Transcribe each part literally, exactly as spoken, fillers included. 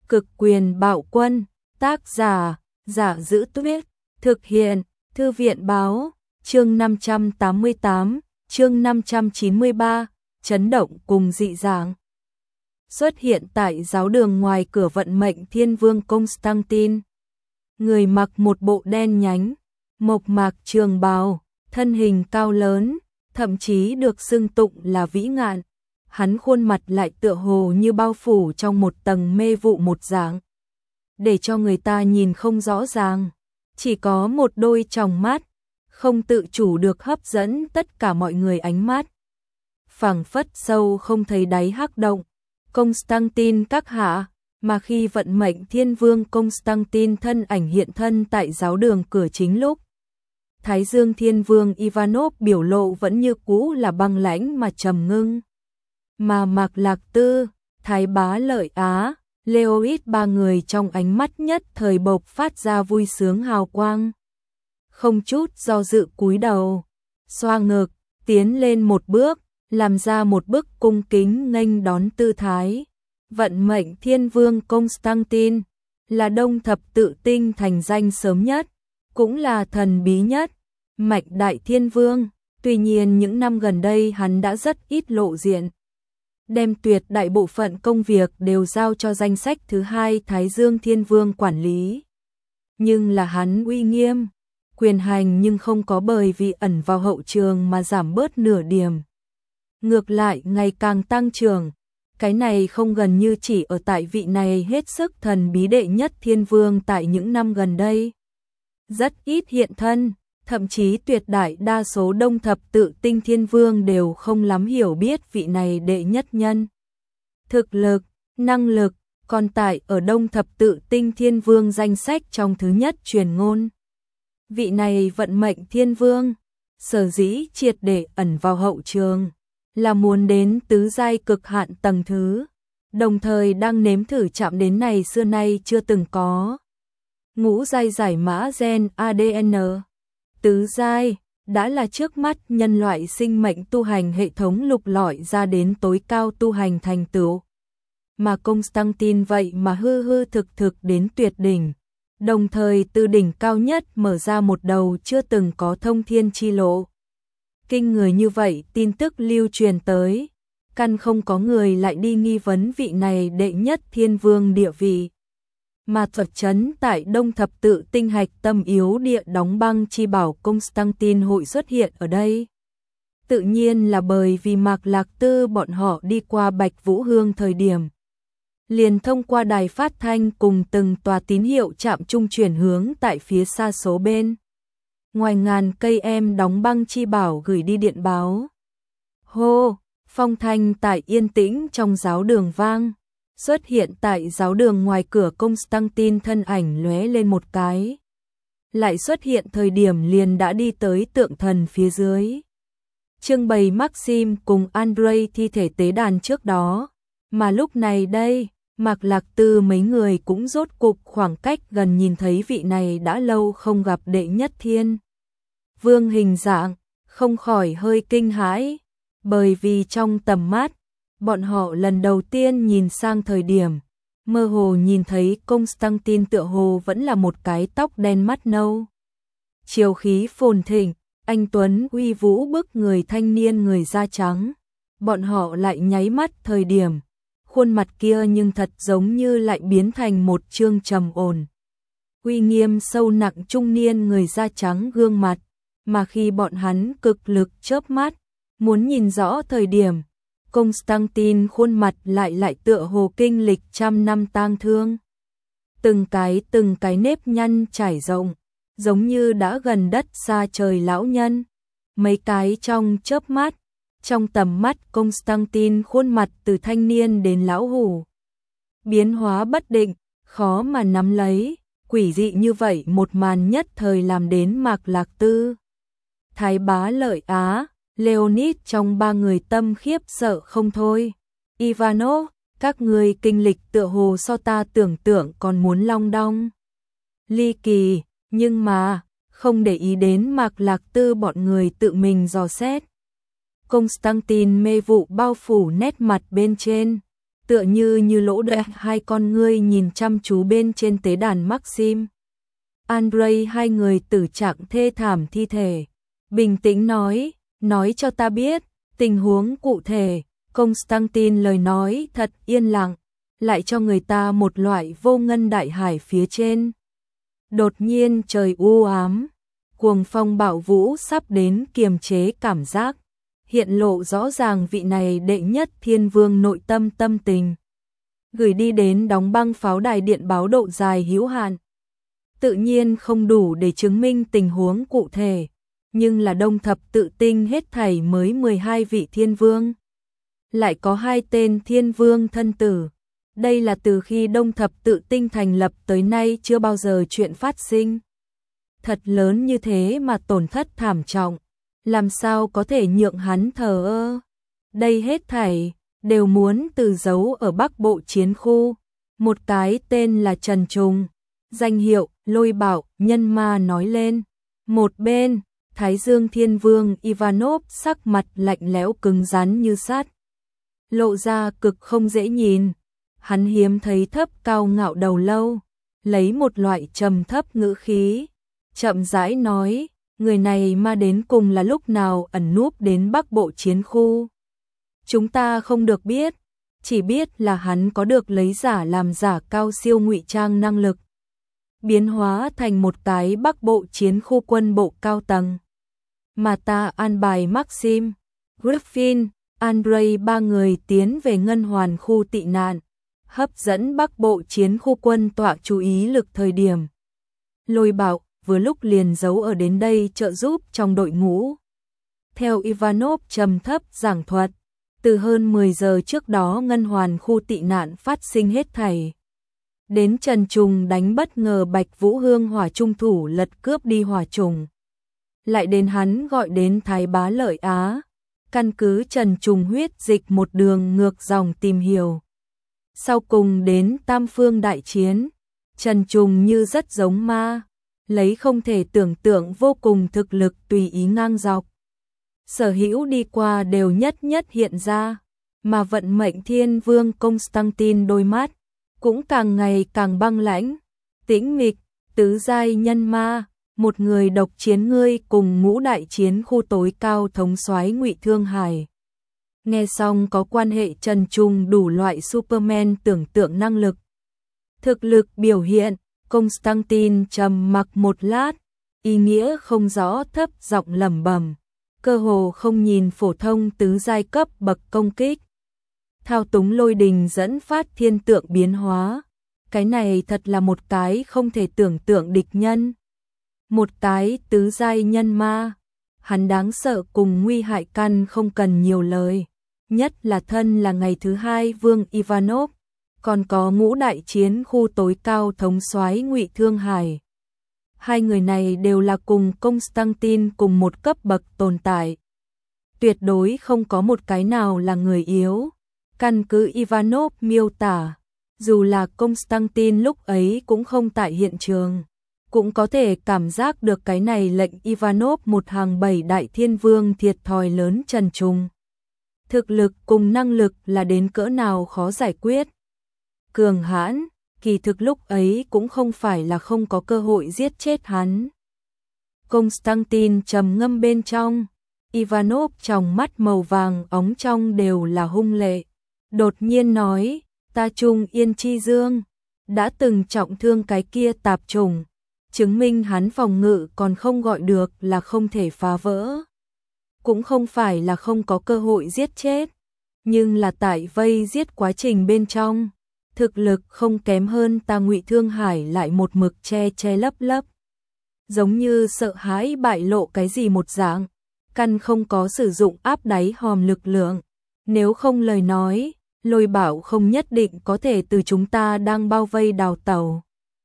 Cực quyền bạo quân, tác giả, Giả Giữ Tuyết, thực hiện, Thư viện báo, chương năm trăm tám mươi tám, chương năm trăm chín mươi ba, chấn động cùng dị dạng. Xuất hiện tại giáo đường ngoài cửa vận mệnh Thiên Vương Constantine. Người mặc một bộ đen nhánh, mộc mạc trường bào, thân hình cao lớn, thậm chí được xưng tụng là vĩ ngạn. Hắn khuôn mặt lại tựa hồ như bao phủ trong một tầng mê vụ một dạng, để cho người ta nhìn không rõ ràng, chỉ có một đôi tròng mắt, không tự chủ được hấp dẫn tất cả mọi người ánh mắt. Phảng phất sâu không thấy đáy hắc động, Constantine các hạ, mà khi vận mệnh Thiên Vương Constantine thân ảnh hiện thân tại giáo đường cửa chính lúc, Thái Dương Thiên Vương Ivanov biểu lộ vẫn như cũ là băng lãnh mà trầm ngưng. Mà Mạc Lạc Tư, Thái Bá Lợi Á, Leoid ba người trong ánh mắt nhất thời bộc phát ra vui sướng hào quang. Không chút do dự cúi đầu, xoa ngực, tiến lên một bước, làm ra một bức cung kính nghênh đón tư thái. Vận mệnh Thiên Vương Constantine là Đông Thập Tự Tinh thành danh sớm nhất, cũng là thần bí nhất, Mạch Đại Thiên Vương. Tuy nhiên những năm gần đây hắn đã rất ít lộ diện, đem tuyệt đại bộ phận công việc đều giao cho danh sách thứ hai Thái Dương Thiên Vương quản lý. Nhưng là hắn uy nghiêm, quyền hành nhưng không có bởi vì ẩn vào hậu trường mà giảm bớt nửa điểm. Ngược lại ngày càng tăng trưởng, cái này không gần như chỉ ở tại vị này hết sức thần bí đệ nhất Thiên Vương tại những năm gần đây. Rất ít hiện thân, thậm chí tuyệt đại đa số Đông Thập Tự Tinh Thiên Vương đều không lắm hiểu biết vị này đệ nhất nhân. Thực lực, năng lực, còn tại ở Đông Thập Tự Tinh Thiên Vương danh sách trong thứ nhất truyền ngôn. Vị này vận mệnh Thiên Vương, sở dĩ triệt để ẩn vào hậu trường, là muốn đến tứ giai cực hạn tầng thứ, đồng thời đang nếm thử chạm đến này xưa nay chưa từng có. Ngũ giai giải mã gen a đê en. Tứ giai đã là trước mắt nhân loại sinh mệnh tu hành hệ thống lục lọi ra đến tối cao tu hành thành tựu. Mà Constantine vậy mà hư hư thực thực đến tuyệt đỉnh, đồng thời từ đỉnh cao nhất mở ra một đầu chưa từng có thông thiên chi lộ. Kinh người như vậy tin tức lưu truyền tới, căn không có người lại đi nghi vấn vị này đệ nhất Thiên Vương địa vị. Mà thuật chấn tại Đông Thập Tự Tinh hạch tâm yếu địa đóng băng chi bảo Constantine hội xuất hiện ở đây. Tự nhiên là bởi vì Mạc Lạc Tư bọn họ đi qua Bạch Vũ Hương thời điểm, liền thông qua đài phát thanh cùng từng tòa tín hiệu chạm trung chuyển hướng tại phía xa số bên. Ngoài ngàn cây em đóng băng chi bảo gửi đi điện báo. Hô, phong thanh tại yên tĩnh trong giáo đường vang. Xuất hiện tại giáo đường ngoài cửa Constantine thân ảnh lóe lên một cái. Lại xuất hiện thời điểm liền đã đi tới tượng thần phía dưới. Trưng bày Maxim cùng Andrei thi thể tế đàn trước đó. Mà lúc này đây, Mạc Lạc Tư mấy người cũng rốt cục khoảng cách gần nhìn thấy vị này đã lâu không gặp đệ nhất Thiên Vương hình dạng, không khỏi hơi kinh hãi. Bởi vì trong tầm mắt, bọn họ lần đầu tiên nhìn sang thời điểm, mơ hồ nhìn thấy Constantine tựa hồ vẫn là một cái tóc đen mắt nâu. Chiều khí phồn thịnh, anh tuấn uy vũ bức người thanh niên người da trắng. Bọn họ lại nháy mắt thời điểm, khuôn mặt kia nhưng thật giống như lại biến thành một trương trầm ổn, uy nghiêm sâu nặng trung niên người da trắng gương mặt. Mà khi bọn hắn cực lực chớp mắt, muốn nhìn rõ thời điểm, Constantine khuôn mặt lại lại tựa hồ kinh lịch trăm năm tang thương. Từng cái từng cái nếp nhăn trải rộng, giống như đã gần đất xa trời lão nhân. Mấy cái trong chớp mắt, trong tầm mắt Constantine khuôn mặt từ thanh niên đến lão hủ, biến hóa bất định, khó mà nắm lấy. Quỷ dị như vậy một màn nhất thời làm đến Mạc Lạc Tư, Thái Bá Lợi Á, Leonid trong ba người tâm khiếp sợ không thôi. Ivanov, các người kinh lịch tựa hồ so ta tưởng tượng còn muốn long đong. Ly kỳ, nhưng mà, không để ý đến Mạc Lạc Tư bọn người tự mình dò xét. Constantine mê vụ bao phủ nét mặt bên trên, tựa như như lỗ đẽ hai con ngươi nhìn chăm chú bên trên tế đàn Maxim. Andrei hai người tử trạng thê thảm thi thể, bình tĩnh nói, nói cho ta biết, tình huống cụ thể. Constantine lời nói thật yên lặng, lại cho người ta một loại vô ngân đại hải phía trên. Đột nhiên trời u ám, cuồng phong bạo vũ sắp đến kiềm chế cảm giác, hiện lộ rõ ràng vị này đệ nhất thiên vương nội tâm tâm tình. Gửi đi đến đóng băng pháo đài điện báo độ dài hữu hạn. Tự nhiên không đủ để chứng minh tình huống cụ thể, nhưng là đông thập tự tinh hết thảy mới mười hai vị thiên vương. Lại có hai tên thiên vương thân tử. Đây là từ khi đông thập tự tinh thành lập tới nay chưa bao giờ chuyện phát sinh. Thật lớn như thế mà tổn thất thảm trọng, làm sao có thể nhượng hắn thờ ơ. Đây hết thảy đều muốn từ giấu ở Bắc Bộ chiến khu. Một cái tên là Trần Trùng, danh hiệu Lôi Bảo Nhân Ma nói lên. Một bên, Thái Dương Thiên Vương Ivanov sắc mặt lạnh lẽo cứng rắn như sắt, lộ ra cực không dễ nhìn. Hắn hiếm thấy thấp cao ngạo đầu lâu, lấy một loại trầm thấp ngữ khí, chậm rãi nói, người này mà đến cùng là lúc nào ẩn núp đến Bắc Bộ chiến khu. Chúng ta không được biết, chỉ biết là hắn có được lấy giả làm giả cao siêu ngụy trang năng lực, biến hóa thành một cái Bắc Bộ chiến khu quân bộ cao tầng. Mà ta an bài Maxim, Griffin, Andrei ba người tiến về ngân hoàn khu tị nạn, hấp dẫn Bắc Bộ chiến khu quân tọa chú ý lực thời điểm. Lôi Bảo vừa lúc liền giấu ở đến đây trợ giúp trong đội ngũ. Theo Ivanov trầm thấp giảng thuật, từ hơn mười giờ trước đó ngân hoàn khu tị nạn phát sinh hết thảy. Đến Trần Trùng đánh bất ngờ Bạch Vũ Hương hỏa trung thủ lật cướp đi hỏa trùng. Lại đến hắn gọi đến Thái Bá Lợi Á, căn cứ Trần Trùng huyết dịch một đường ngược dòng tìm hiểu. Sau cùng đến Tam Phương đại chiến, Trần Trùng như rất giống ma, lấy không thể tưởng tượng vô cùng thực lực tùy ý ngang dọc. Sở hữu đi qua đều nhất nhất hiện ra, mà vận mệnh thiên vương Constantine đôi mắt cũng càng ngày càng băng lãnh, tĩnh mịch, tứ giai nhân ma, một người độc chiến ngươi cùng ngũ đại chiến khu tối cao thống soái Ngụy Thương Hải. Nghe xong có quan hệ Trần Trùng đủ loại Superman tưởng tượng năng lực. Thực lực biểu hiện, Constantine trầm mặc một lát, ý nghĩa không rõ thấp giọng lẩm bẩm, cơ hồ không nhìn phổ thông tứ giai cấp bậc công kích. Thao túng lôi đình dẫn phát thiên tượng biến hóa, cái này thật là một cái không thể tưởng tượng địch nhân. Một cái tứ giai nhân ma, hắn đáng sợ cùng nguy hại căn không cần nhiều lời, nhất là thân là ngày thứ hai vương Ivanov, còn có ngũ đại chiến khu tối cao thống soái Ngụy Thương Hải. Hai người này đều là cùng Constantine cùng một cấp bậc tồn tại. Tuyệt đối không có một cái nào là người yếu. Căn cứ Ivanov miêu tả, dù là Constantine lúc ấy cũng không tại hiện trường, cũng có thể cảm giác được cái này lệnh Ivanov một hàng bảy đại thiên vương thiệt thòi lớn Trần Trùng. Thực lực cùng năng lực là đến cỡ nào khó giải quyết. Cường hãn, kỳ thực lúc ấy cũng không phải là không có cơ hội giết chết hắn. Constantine trầm ngâm bên trong, Ivanov trong mắt màu vàng óng trong đều là hung lệ. Đột nhiên nói, ta Trung Yên Chi Dương, đã từng trọng thương cái kia tạp trùng, chứng minh hắn phòng ngự còn không gọi được là không thể phá vỡ. Cũng không phải là không có cơ hội giết chết, nhưng là tại vây giết quá trình bên trong, thực lực không kém hơn ta Ngụy Thương Hải lại một mực che che lấp lấp. Giống như sợ hãi bại lộ cái gì một dạng, căn không có sử dụng áp đáy hòm lực lượng. Nếu không lời nói, Lôi Bảo không nhất định có thể từ chúng ta đang bao vây đào tẩu.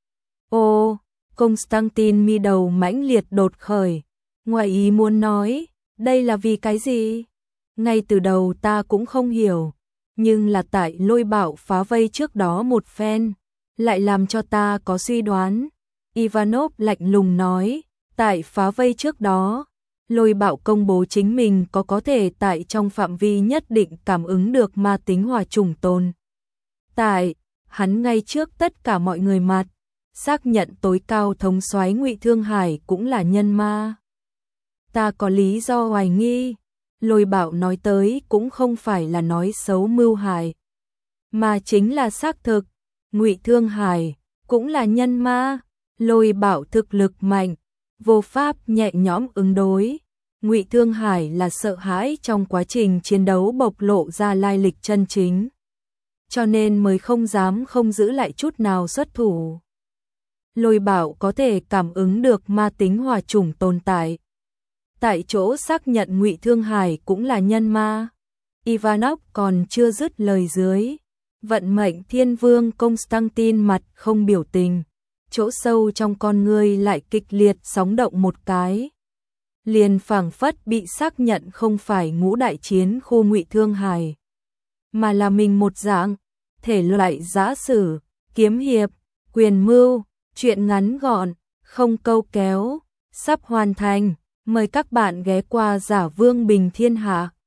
Ô, Constantine mi đầu mãnh liệt đột khởi, ngoài ý muốn nói, đây là vì cái gì? Ngay từ đầu ta cũng không hiểu, nhưng là tại Lôi Bảo phá vây trước đó một phen, lại làm cho ta có suy đoán. Ivanov lạnh lùng nói, tại phá vây trước đó, Lôi Bảo công bố chính mình có có thể tại trong phạm vi nhất định cảm ứng được ma tính hỏa trùng tồn tại, hắn ngay trước tất cả mọi người mặt, xác nhận tối cao thống soái Ngụy Thương Hải cũng là nhân ma. Ta có lý do hoài nghi, Lôi Bảo nói tới cũng không phải là nói xấu mưu hại, mà chính là xác thực, Ngụy Thương Hải cũng là nhân ma. Lôi Bảo thực lực mạnh, vô pháp nhẹ nhõm ứng đối. Ngụy Thương Hải là sợ hãi trong quá trình chiến đấu bộc lộ ra lai lịch chân chính, cho nên mới không dám không giữ lại chút nào xuất thủ. Lôi Bảo có thể cảm ứng được ma tính hỏa chủng tồn tại, tại chỗ xác nhận Ngụy Thương Hải cũng là nhân ma. Ivanov còn chưa dứt lời dưới, vận mệnh Thiên Vương Constantine mặt không biểu tình, chỗ sâu trong con ngươi lại kịch liệt sóng động một cái. Liền phảng phất bị xác nhận không phải ngũ đại chiến khu Ngụy Thương Hải, mà là mình một dạng, thể loại giã sử, kiếm hiệp, quyền mưu, truyện ngắn gọn, không câu kéo, sắp hoàn thành. Mời các bạn ghé qua Giả Vương Bình Thiên Hạ.